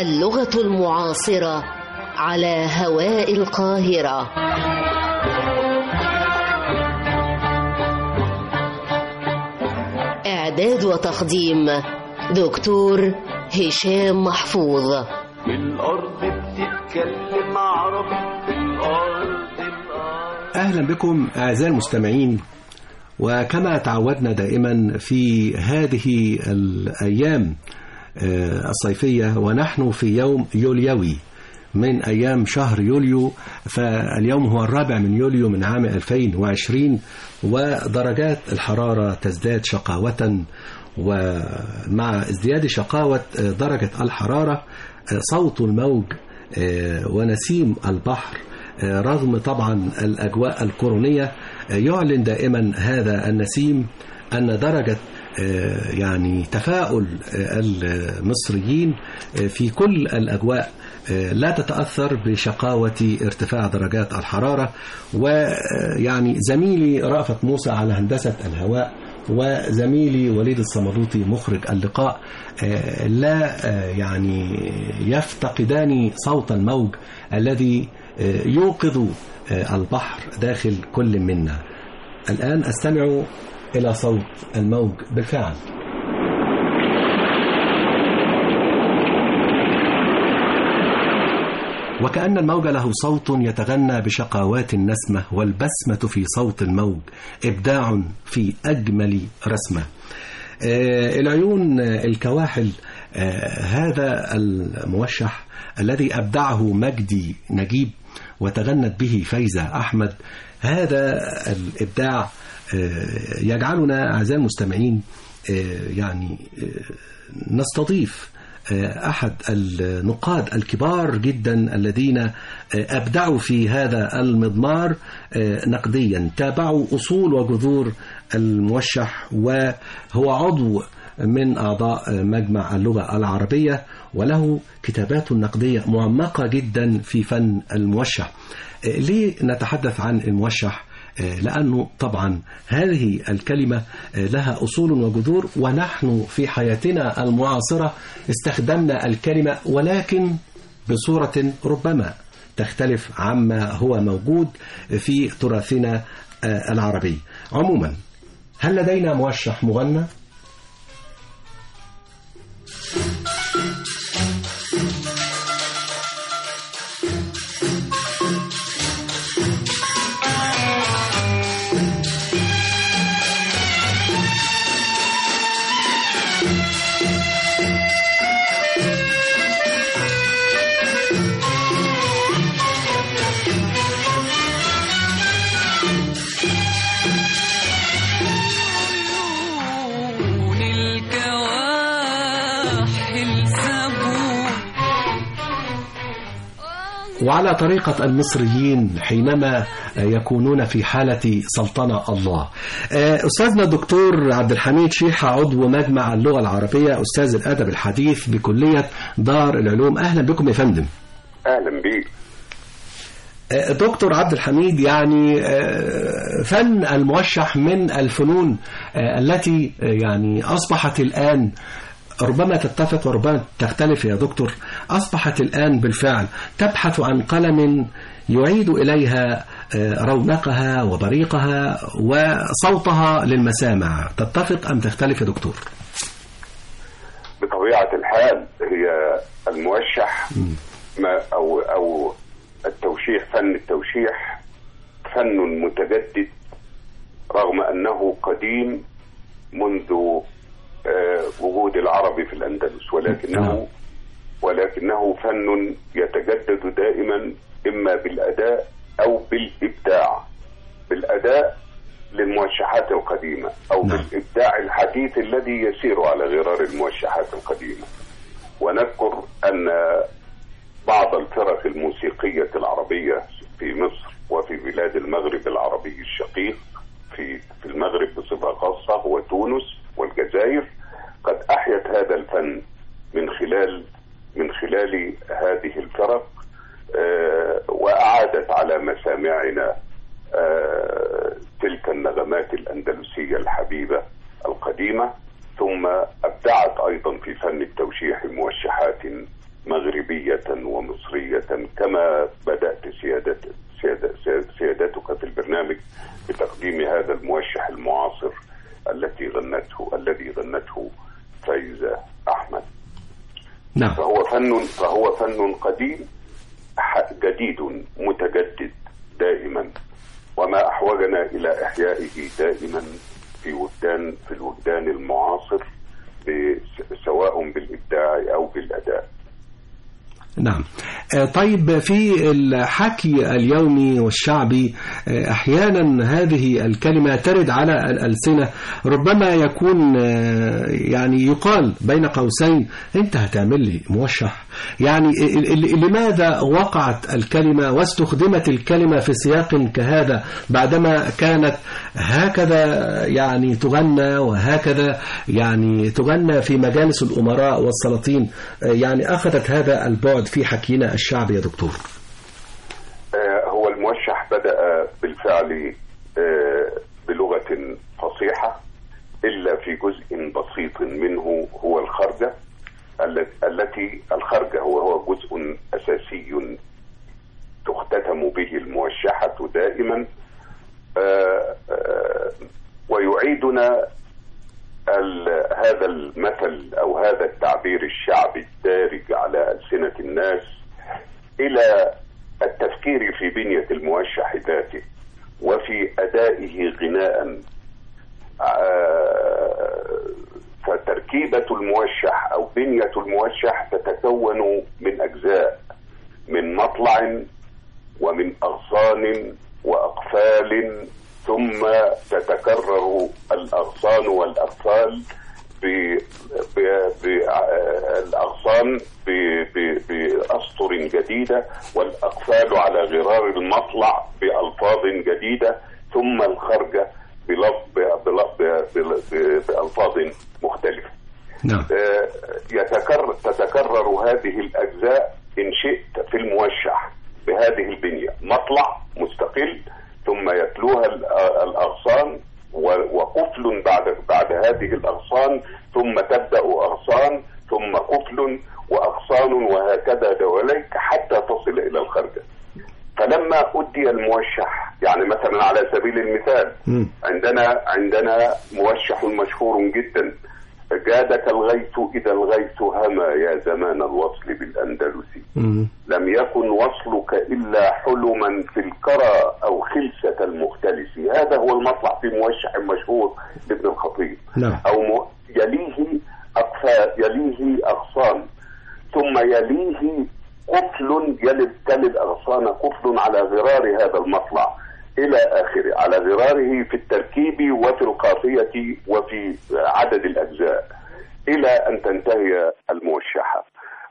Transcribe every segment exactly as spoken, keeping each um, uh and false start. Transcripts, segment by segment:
اللغة المعاصرة على هواء القاهرة. إعداد وتقديم دكتور هشام محفوظ. الأرض بتتكلم عربي، الأرض الأرض. أهلا بكم أعزائي المستمعين، وكما تعودنا دائما في هذه الأيام الصيفية ونحن في يوم يوليوي من أيام شهر يوليو، فاليوم هو الرابع من يوليو من عام ألفين وعشرين، ودرجات الحرارة تزداد شقاوة، ومع ازدياد شقاوة درجة الحرارة صوت الموج ونسيم البحر رغم طبعا الأجواء الكورونية يعلن دائما هذا النسيم أن درجة يعني تفاؤل المصريين في كل الأجواء لا تتأثر بشقاوة ارتفاع درجات الحرارة. ويعني زميلي رأفت موسى على هندسة الهواء وزميلي وليد الصمدوطي مخرج اللقاء لا يعني يفتقدان صوت الموج الذي يوقظ البحر داخل كل منا. الآن أستمع إلى صوت الموج بالفعل. وكأن الموج له صوت يتغنى بشقاوات النسمة، والبسمة في صوت الموج إبداع في أجمل رسمة. آه العيون الكواحل، آه هذا الموشح الذي أبدعه مجدي نجيب وتغنت به فايزة أحمد، هذا الإبداع آه يجعلنا أعزائي المستمعين آه يعني آه نستضيف أحد النقاد الكبار جدا الذين أبدعوا في هذا المضمار نقديا، تابعوا أصول وجذور الموشح، وهو عضو من أعضاء مجمع اللغة العربية، وله كتابات نقدية معمقة جدا في فن الموشح. ليه نتحدث عن الموشح؟ لأنه طبعا هذه الكلمة لها أصول وجذور، ونحن في حياتنا المعاصرة استخدمنا الكلمة ولكن بصورة ربما تختلف عما هو موجود في تراثنا العربي. عموما، هل لدينا موشح مغنى؟ وعلى طريقة المصريين حينما يكونون في حالة سلطنة الله. أستاذنا الدكتور عبد الحميد شيحة، عضو مجمع اللغة العربية، أستاذ الأدب الحديث بكلية دار العلوم، أهلا بكم يا فندم. أهلا بك دكتور عبد الحميد. يعني فن الموشح من الفنون التي يعني أصبحت الآن، ربما تتفق وربما تختلف يا دكتور، أصبحت الآن بالفعل تبحث عن قلم يعيد إليها رونقها وبريقها وصوتها للمسامع. تتفق أم تختلف يا دكتور؟ بطبيعة الحال هي الموشح ما أو أو التوشيح، فن التوشيح فن متجدد رغم أنه قديم منذ أه وجود العربي في الأندلس، ولكنه ولكنه فن يتجدد دائما إما بالأداء أو بالإبداع، بالأداء للموشحات القديمة أو نعم. بالإبداع الحديث الذي يسير على غرار الموشحات القديمة. ونذكر أن بعض الفرق الموسيقية العربية في مصر وفي بلاد المغرب العربي الشقيق، في في المغرب بصفة خاصة وتونس والجزائر، قد أحيت هذا الفن من خلال من خلال هذه الفرق، آه وأعادت على مسامعنا آه تلك النغمات الأندلسية الحبيبة القديمة، ثم أبدعت أيضا في فن التوشيح موشحات مغربية ومصرية كما بدأت سيادة سيادة سيادتك في البرنامج بتقديم هذا الموشح المعاصر التي غنته الذي غنته فايزة أحمد. نعم. فهو فن فهو فن قديم جديد متجدد دائما، وما أحوجنا إلى إحيائه دائما في وجدان في الوجدان المعاصر سواء بالإبداع أو بالأداء. نعم. طيب، في الحكي اليومي والشعبي أحيانا هذه الكلمة ترد على الألسنة، ربما يكون يعني يقال بين قوسين أنت هتعمل لي موشح. يعني لماذا وقعت الكلمة واستخدمت الكلمة في سياق كهذا بعدما كانت هكذا يعني تغنى وهكذا يعني تغنى في مجالس الأمراء والسلاطين؟ يعني أخذت هذا البعد في حكينا الشعبي يا دكتور. هو الموشح بدأ بالفعل بلغة فصيحة، إلا في جزء بسيط منه هو الخرجة، التي الخرجة هو هو جزء أساسي تختتم به الموشحة دائما، ويعيدنا هذا المثل أو هذا التعبير الشعبي الدارج على ألسنة الناس إلى التفكير في بنية الموشح ذاته وفي أدائه غناء. فتركيبة الموشح أو بنية الموشح تتكون من أجزاء، من مطلع ومن أغصان وأقفال، ثم تتكرر الأغصان والأقفال بالأغصان بأسطر جديدة، والأقفال على غرار المطلع بألفاظ جديدة، ثم الخرجة بألفاظ مختلفة. نعم. يتكرر تتكرر هذه الأجزاء إن شئت في الموشح بهذه البنية: مطلع مستقل، ثم يتلوها الأغصان وقفل بعد بعد هذه الأغصان، ثم تبدأ أغصان ثم قفل وأغصان، وهكذا دواليك حتى تصل إلى الخرجة. فلما أدي الموشح، يعني مثلا على سبيل المثال م. عندنا عندنا موشح مشهور جدا: جادك الغيث إذا الغيث هما يا زمان الوصل بالأندلسي، م. لم يكن وصلك إلا حلما في الكرى أو خلسة المختلس. هذا هو المطلع في موشح مشهور لابن الخطيب. لا. أو م... يليه أقفال، يليه أغصان، ثم يليه قفل يلد تلد أغصان قفل على غرار هذا المطلع إلى آخره، على غراره في التركيب وفي القافية وفي عدد الأجزاء إلى أن تنتهي الموشحة.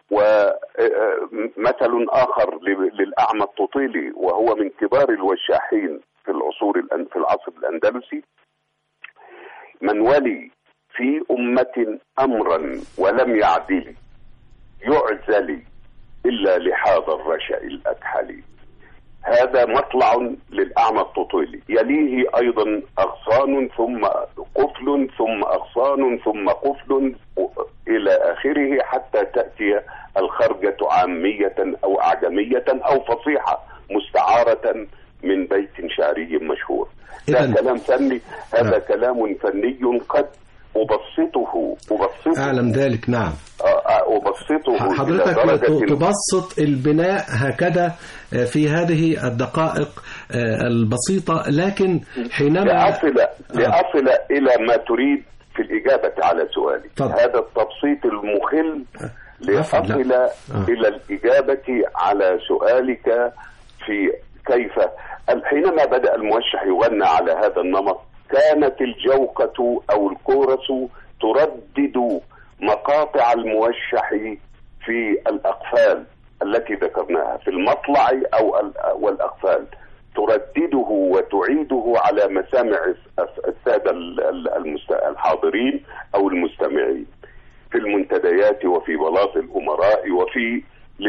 ومثل آخر للأعمى التطيلي، وهو من كبار الوشاحين في العصور في العصر الأندلسي: من ولي في أمة أمرا ولم يعدل يعزل إلا لحاظ الرشأ الأكحل. هذا مطلع للأعمى التطيلي، يليه أيضا أغصان ثم قفل ثم أغصان ثم قفل إلى آخره، حتى تأتي الخرجة عامية أو أعجمية أو فصيحة مستعارة من بيت شعري مشهور. ده كلام فني، هذا آه. كلام فني قد أبسطه أبسطه أعلم ذلك. نعم. أبسطه. حضرتك تبسط البناء هكذا في هذه الدقائق البسيطة، لكن حينما لأصل, لأصل آه. إلى ما تريد في الإجابة على سؤالي. طبعا. هذا التبسيط المخل لأصل آه. إلى الإجابة على سؤالك في كيف حينما بدأ الموشح يغنى على هذا النمط، كانت الجوقة أو الكورس تردد مقاطع الموشح في الأقفال التي ذكرناها في المطلع أو والأقفال، تردده وتعيده على مسامع السادة الحاضرين أو المستمعين في المنتديات وفي بلاط الأمراء وفي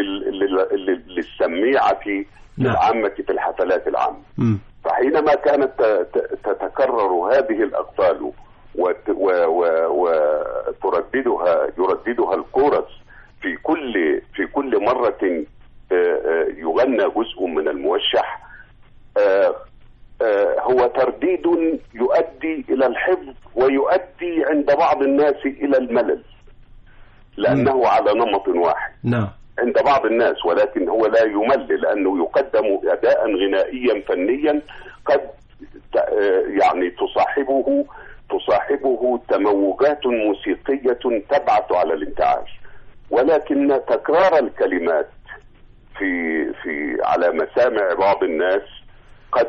للسميعة العامة في الحفلات العامة. م. فحينما كانت تتكرر هذه الأقفال وترددها يرددها الكورس في كل في كل مرة يغنى جزء من الموشح هو ترديد يؤدي إلى الحفظ ويؤدي عند بعض الناس إلى الملل، لأنه م. على نمط واحد نعم عند بعض الناس، ولكن هو لا يمل لأنه يقدم أداء غنائيا فنيا قد يعني تصاحبه تصاحبه تموجات موسيقية تبعث على الانتعاش، ولكن تكرار الكلمات في في على مسامع بعض الناس قد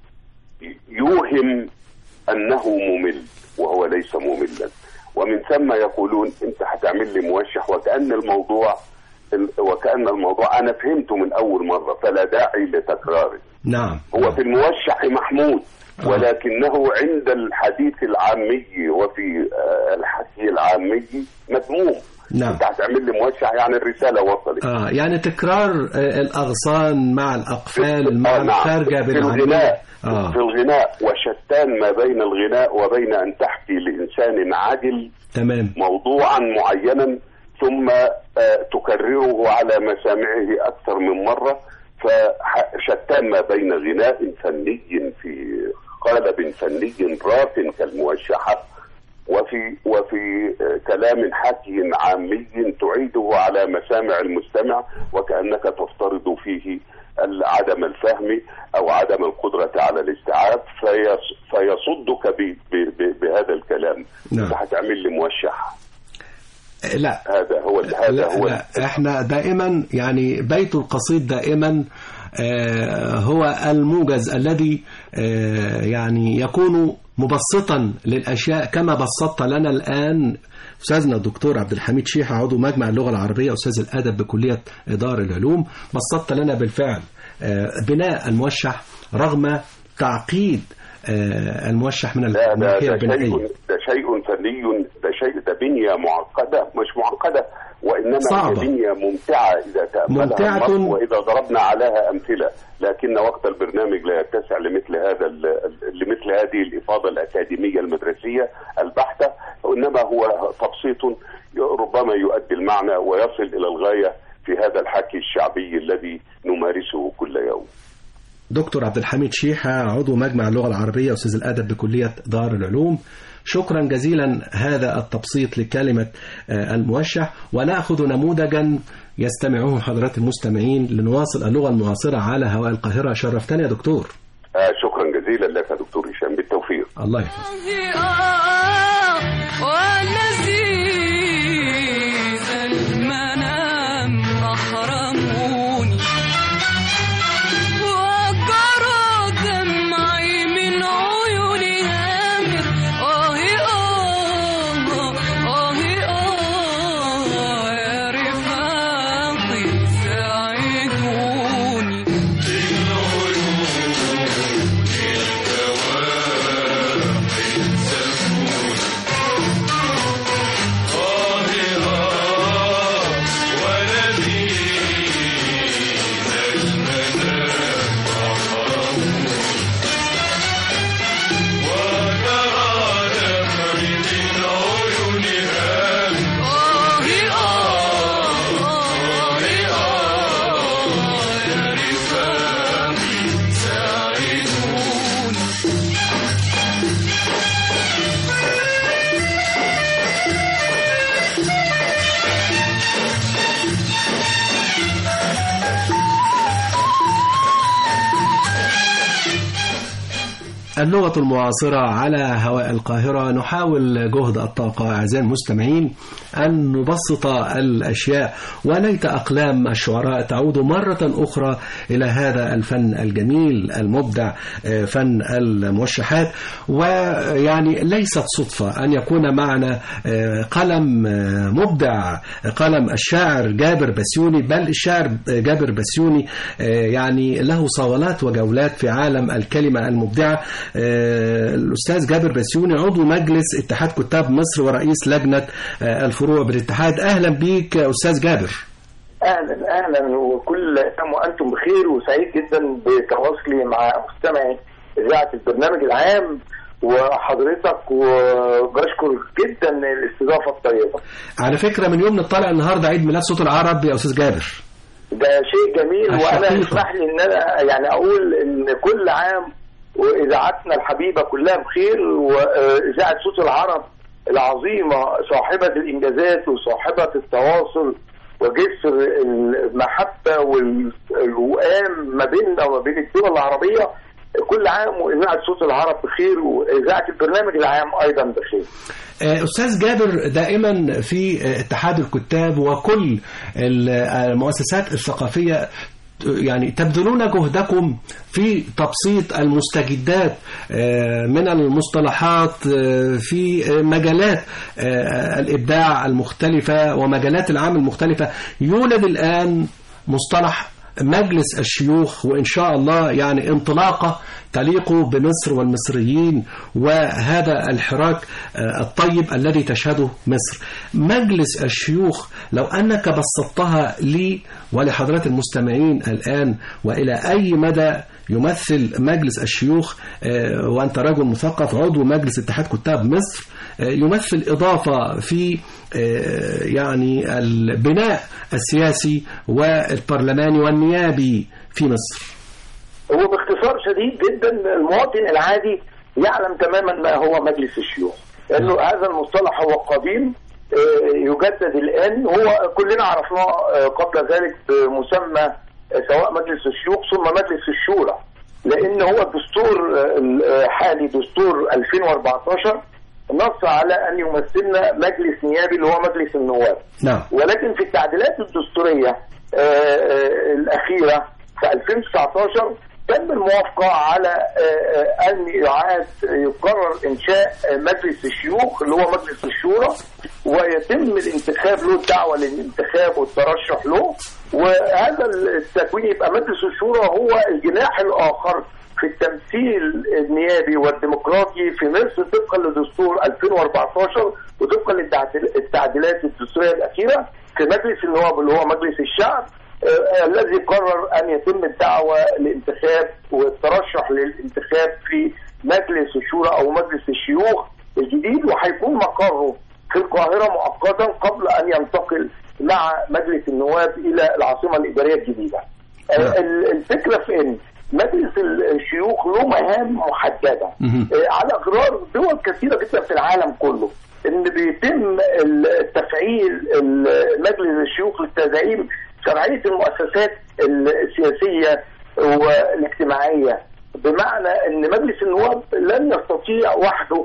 يوهم أنه ممل وهو ليس مملا، ومن ثم يقولون أنت هتعمل لي موشح وكأن الموضوع وكأن الموضوع أنا فهمته من أول مرة فلا داعي لتكراره. نعم هو في الموشح محمود، ولكنه عند الحديث العامي وفي الحكي العامي مذموم. نعم. انت هتعمل لي موشح يعني الرسالة وصلت. اه يعني تكرار الأغصان مع الأقفال مع آه الخارجة في الغناء آه. في الغناء وشتان ما بين الغناء وبين أن تحكي لإنسان عادل تمام موضوعا معينا ثم آه تكرره على مسامعه أكثر من مرة، فشتان ما بين غناء فني في قالب فني راق كالموشحة وفي وفي كلام حكي عامي تعيده على مسامع المستمع وكأنك تفترض فيه عدم الفهم أو عدم القدرة على الاستيعاب فيصدك بهذا الكلام. نعم. انت هتعمل لي موشح؟ لا هذا هو هذا لا هو لا. احنا دائما يعني بيت القصيد دائما آه هو الموجز الذي آه يعني يكون مبسطا للأشياء كما بسطت لنا الآن أستاذنا الدكتور عبد الحميد شيحة عضو مجمع اللغة العربية أستاذ الأدب بكلية إدارة العلوم. بسطت لنا بالفعل بناء الموشح رغم تعقيد الموشح من الناحية البنائية. ده شيء فني، ده شيء ده بنية معقدة مش معقدة وإنما صعبة. هي بنية ممتعة إذا تأملها المرء وإذا ضربنا عليها أمثلة، لكن وقت البرنامج لا يتسع لمثل هذا لمثل هذه الإفاضة الأكاديمية المدرسية البحتة، وإنما هو تبسيط ربما يؤدي المعنى ويصل إلى الغاية في هذا الحكي الشعبي الذي نمارسه كل يوم. دكتور عبد الحميد شيحة عضو مجمع اللغة العربية أستاذ الأدب بكلية دار العلوم، شكرا جزيلا هذا التبسيط لكلمة الموشح، ونأخذ نموذجا يستمعه حضرات المستمعين لنواصل اللغة المعاصرة على هواء القاهرة. شرفتني يا دكتور. آه شكرا جزيلا لك يا دكتور هشام، بالتوفيق. الله يحفظك. اللغة المعاصرة على هواء القاهرة. نحاول جهد الطاقة أعزائي المستمعين أن نبسط الأشياء وليت أقلام الشعراء تعود مرة أخرى إلى هذا الفن الجميل المبدع فن الموشحات. ويعني ليست صدفة أن يكون معنا قلم مبدع قلم الشاعر جابر بسيوني، بل الشاعر جابر بسيوني يعني له صولات وجولات في عالم الكلمة المبدعة. الأستاذ جابر بسيوني عضو مجلس اتحاد كتاب مصر ورئيس لجنة الفروع بالاتحاد. أهلا بيك أستاذ جابر. أهلا أهلا وكل عام وأنتم بخير، وسعيد جدا بتواصلي مع مستمعي إذاعة البرنامج العام، وحضرتك، وبشكر جدا الاستضافه الطيبه. على فكره من يوم نطلع النهارده عيد ميلاد صوت العرب يا استاذ جابر. ده شيء جميل، وانا اسمح لي ان انا يعني اقول ان كل عام واذاعتنا الحبيبه كلها بخير، واذاعه صوت العرب العظيمه صاحبه الانجازات وصاحبه التواصل وجسر المحبه والوئام ما بيننا وما بين الدول العربيه، كل عام واذاعه صوت العرب بخير، واذاعه البرنامج العام ايضا بخير. أستاذ جابر، دائما في اتحاد الكتاب وكل المؤسسات الثقافية يعني تبذلون جهدكم في تبسيط المستجدات من المصطلحات في مجالات الإبداع المختلفة ومجالات العمل المختلفة. يولد الآن مصطلح مجلس الشيوخ، وإن شاء الله يعني انطلاقة تليق بمصر والمصريين وهذا الحراك الطيب الذي تشهده مصر. مجلس الشيوخ لو أنك بسطتها لي ولحضرات المستمعين الآن، وإلى أي مدى يمثل مجلس الشيوخ، وأنت رجل مثقف عضو مجلس اتحاد كتاب مصر، يمثل إضافة في يعني البناء السياسي والبرلماني والنيابي في مصر؟ هو باختصار شديد جدا المواطن العادي يعلم تماما ما هو مجلس الشيوخ، لأنه هذا المصطلح هو قديم يجدد الآن. هو كلنا عرفناه قبل ذلك بمسمى سواء مجلس الشيوخ ثم مجلس الشورى، لأن هو الدستور الحالي دستور ألفين وأربعتاشر نص على أن يمثلنا مجلس نيابي اللي هو مجلس النواب. نعم. ولكن في التعديلات الدستورية الأخيرة في ألفين وتسعتاشر تم الموافقة على أن يعاد يقرر إنشاء مجلس الشيوخ اللي هو مجلس الشورى، ويتم الانتخاب له، الدعوة للانتخاب والترشح له، وهذا التكوين يبقى مجلس الشورى هو الجناح الآخر في التمثيل النيابي والديمقراطي في مصر طبقا لدستور ألفين وأربعتاشر وطبقا للتعديلات الدستورية الأخيرة في مجلس النواب اللي هو مجلس الشعب، آه الذي قرر أن يتم الدعوة للانتخاب والترشح للانتخاب في مجلس الشورى أو مجلس الشيوخ الجديد، وهيكون مقره في القاهرة مؤقتا قبل أن ينتقل مع مجلس النواب إلى العاصمة الإدارية الجديدة. آه الفكرة في أن مجلس الشيوخ له مهام محددة آه على غرار دول كثيرة جدا في العالم كله، ان بيتم تفعيل مجلس الشيوخ لتدعيم شرعية المؤسسات السياسية والاجتماعية، بمعنى ان مجلس النواب لن يستطيع وحده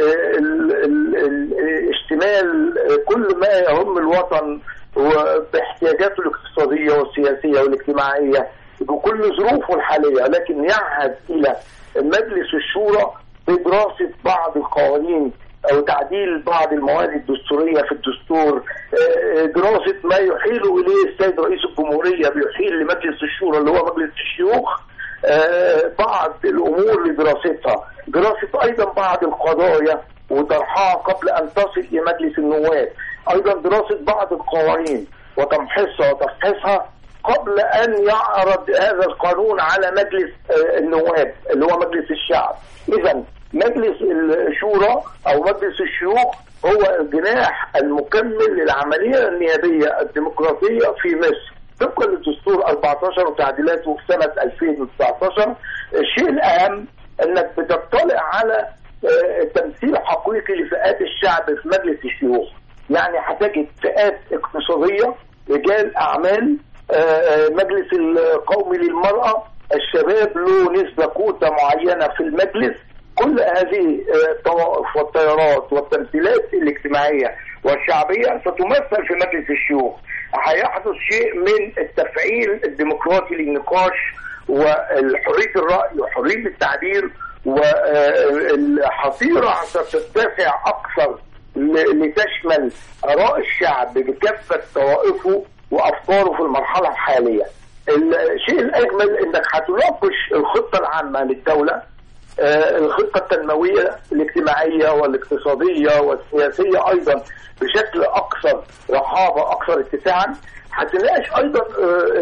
اشتمال كل ما يهم الوطن وباحتياجاته الاقتصادية والسياسية والاجتماعية بكل ظروفه الحالية، لكن يعهد الى مجلس الشورى بدراسة بعض القوانين أو تعديل بعض المواد الدستورية في الدستور، دراسة ما يحيل إليه السيد رئيس الجمهورية بيحيل لمجلس الشورى اللي هو مجلس الشيوخ بعض الأمور لدراستها، دراسة أيضا بعض القضايا وطرحها قبل أن تصل إلى مجلس النواب، أيضا دراسة بعض القوانين وتمحيصها وتفحيصها قبل أن يعرض هذا القانون على مجلس النواب اللي هو مجلس الشعب. إذن مجلس الشورى أو مجلس الشيوخ هو الجناح المكمل للعملية النيابية الديمقراطية في مصر طبقا للدستور أربعتاشر وتعديلاته في سنة ألفين وتسعتاشر. الشيء الأهم أنك بتطلع على تمثيل حقيقي لفئات الشعب في مجلس الشيوخ، يعني هتجد فئات اقتصادية، رجال أعمال، مجلس القومي للمرأة، الشباب له نسبة كوتا معينة في المجلس. كل هذه الطوائف والتيارات والتمثيلات الاجتماعية والشعبية ستمثل في مجلس الشيوخ. هيحدث شيء من التفعيل الديمقراطي للنقاش وحرية الرأي وحرية التعبير، والحصيرة ستتسع أكثر لتشمل آراء الشعب بكافة طوائفه وأفكاره في المرحلة الحالية. الشيء الأجمل أنك هتناقش الخطة العامة للدولة، الخطة التنموية الاجتماعية والاقتصادية والسياسية أيضا بشكل أكثر رحابة أكثر اتساعا. هتناقش أيضا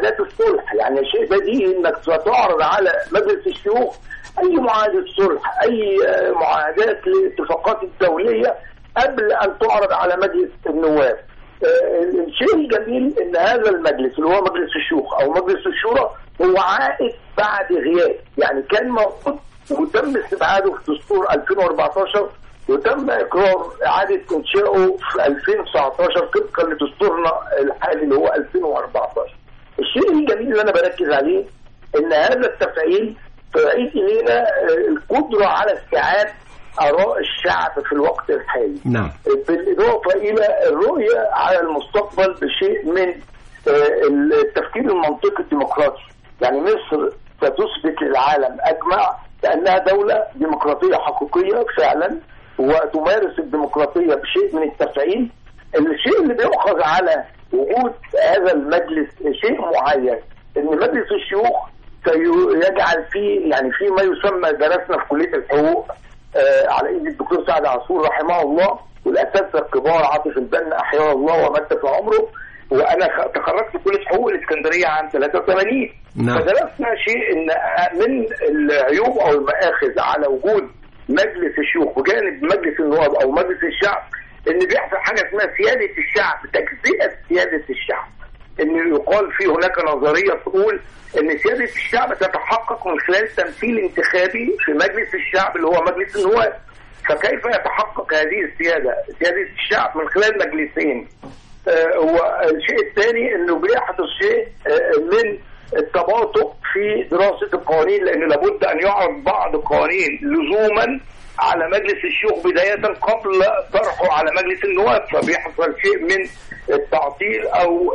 معاهدات الصلح. يعني شيء بديهي انك ستعرض على مجلس الشيوخ اي معاهده صلح، اي معاهدات للاتفاقات الدوليه قبل ان تعرض على مجلس النواب. الشيء الجميل ان هذا المجلس اللي هو مجلس الشيوخ او مجلس الشورى هو عائد بعد غياب، يعني كان موجود وتم استبعاده في دستور ألفين وأربعتاشر وتم اقرار اعاده انشائه في ألفين وتسعتاشر طبقا لدستورنا الحالي اللي هو ألفين وأربعتاشر. الشيء الجميل اللي انا بركز عليه ان هذا التفعيل تعيد الينا القدره على استيعاب آراء الشعب في الوقت الحالي. نعم. بالإضافة إلى الرؤية على المستقبل بشيء من التفكير المنطقي الديمقراطي. يعني مصر ستثبت للعالم أجمع بأنها دولة ديمقراطية حقيقية فعلا وتمارس الديمقراطية بشيء من التفعيل. الشيء اللي بيؤخذ على وجود هذا المجلس شيء معين، إن مجلس الشيوخ سيجعل فيه يعني في ما يسمى درسنا في كلية الحقوق آه على ايد الدكتور سعد عاشور رحمه الله والاساتذه الكبار عاطف البنا احياه الله ومد في عمره، وانا تخرجت في كليه حقوق الاسكندريه عام ثلاثة وثمانين. نعم. فدرسنا شيء ان من العيوب او المآخذ على وجود مجلس الشيوخ بجانب مجلس النواب او مجلس الشعب ان بيحصل حاجه اسمها سياده الشعب، تجزئه سياده الشعب. ان يقال في هناك نظريه تقول ان سياده الشعب تتحقق من خلال تمثيل انتخابي في مجلس الشعب اللي هو مجلس النواب. فكيف يتحقق هذه السياده؟ سياده الشعب من خلال مجلسين. آه والشيء الثاني انه بيحدث شيء آه من التباطؤ في دراسه القوانين، لان لابد ان يعرض بعض القوانين لزوما على مجلس الشيوخ بدايه قبل طرحه على مجلس النواب، فبيحصل شيء من التعطيل او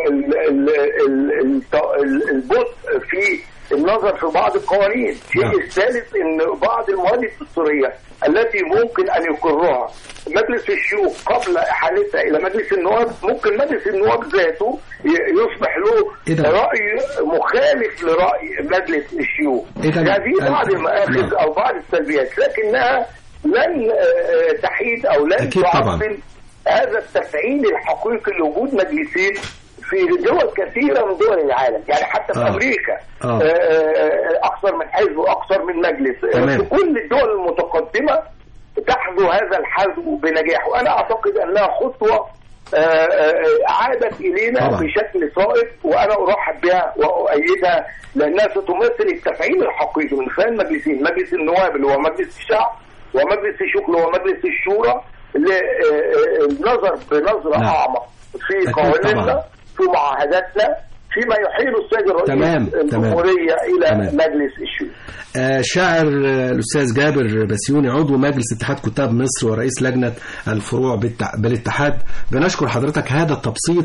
البطء في النظر في بعض القوانين. الشيء الثالث ان بعض المواد الدستوريه التي ممكن ان يقرها مجلس الشيوخ قبل احالتها الى مجلس النواب ممكن مجلس النواب ذاته يصبح له راي مخالف لراي مجلس الشيوخ. هذه بعض المآخذ او بعض السلبيات، لكنها لن تحيد او لن تعطل هذا التفعيل الحقيقي لوجود مجلسين في دول كثيرة من دول العالم. يعني حتى في آه. أمريكا آه. أكثر من حزب وأكثر من مجلس. في كل الدول المتقدمة تحظو هذا الحزب بنجاح، وأنا أعتقد أنها خطوة عادت إلينا طبعا. بشكل صائب، وأنا أرحب بها وأؤيدها لأنها ستمثل التفعيل الحقيقي من خلال مجلسين، مجلس النواب اللي هو مجلس الشعب ومجلس الشيوخ اللي هو مجلس الشورى، للنظر بنظرة نعم. أعمق في قوانيننا في معاهداتنا فيما يحيل السيد الرئيس الجمهورية إلى تمام. مجلس الشيوخ. آه شاعر الأستاذ جابر بسيوني عضو مجلس اتحاد كتاب مصر ورئيس لجنة الفروع بالاتحاد، بنشكر حضرتك هذا التبسيط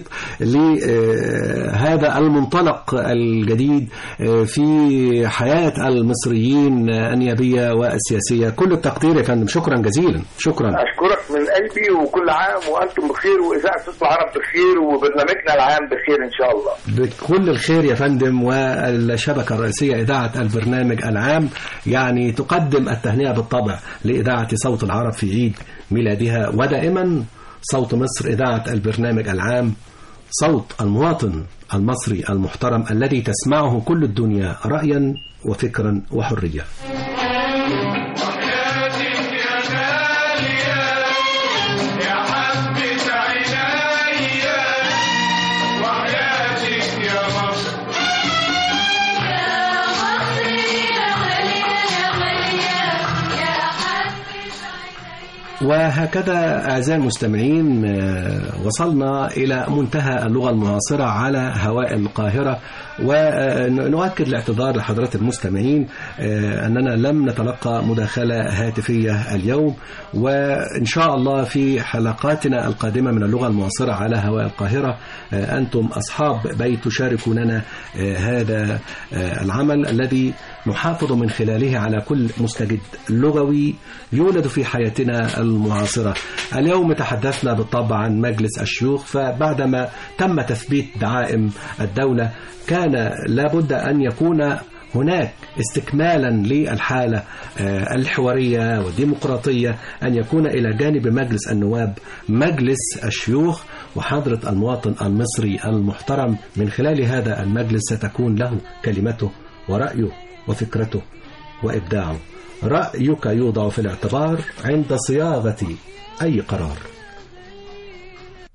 لهذا المنطلق الجديد في حياة المصريين النيابية والسياسية. كل التقدير يا فندم، شكرا جزيلا. شكرا. أشكرك من قلبي، وكل عام وأنتم بخير وإذاعة صوت العرب بخير وبرنامجنا العام بخير إن شاء الله. بكل الخير يا فندم، والشبكة الرئيسية إذاعة البرنامج العام يعني تقدم التهنئة بالطبع لإذاعة صوت العرب في عيد ميلادها، ودائما صوت مصر إذاعة البرنامج العام صوت المواطن المصري المحترم الذي تسمعه كل الدنيا رأيا وفكرا وحرية. وهكذا أعزائي المستمعين وصلنا إلى منتهى اللغة المعاصرة على هواء القاهرة، ونؤكد الاعتذار لحضرات المستمعين أننا لم نتلقى مداخلة هاتفية اليوم، وإن شاء الله في حلقاتنا القادمة من اللغة المعاصرة على هواء القاهرة أنتم أصحاب بيت تشاركوننا هذا العمل الذي نحافظ من خلاله على كل مستجد لغوي يولد في حياتنا المعاصرة. اليوم تحدثنا بالطبع عن مجلس الشيوخ، فبعدما تم تثبيت دعائم الدولة كان لابد أن يكون هناك استكمالا للحالة الحوارية والديمقراطية أن يكون إلى جانب مجلس النواب مجلس الشيوخ، وحضرة المواطن المصري المحترم من خلال هذا المجلس ستكون له كلمته ورأيه وفكرته وإبداعه. رأيك يوضع في الاعتبار عند صياغة أي قرار.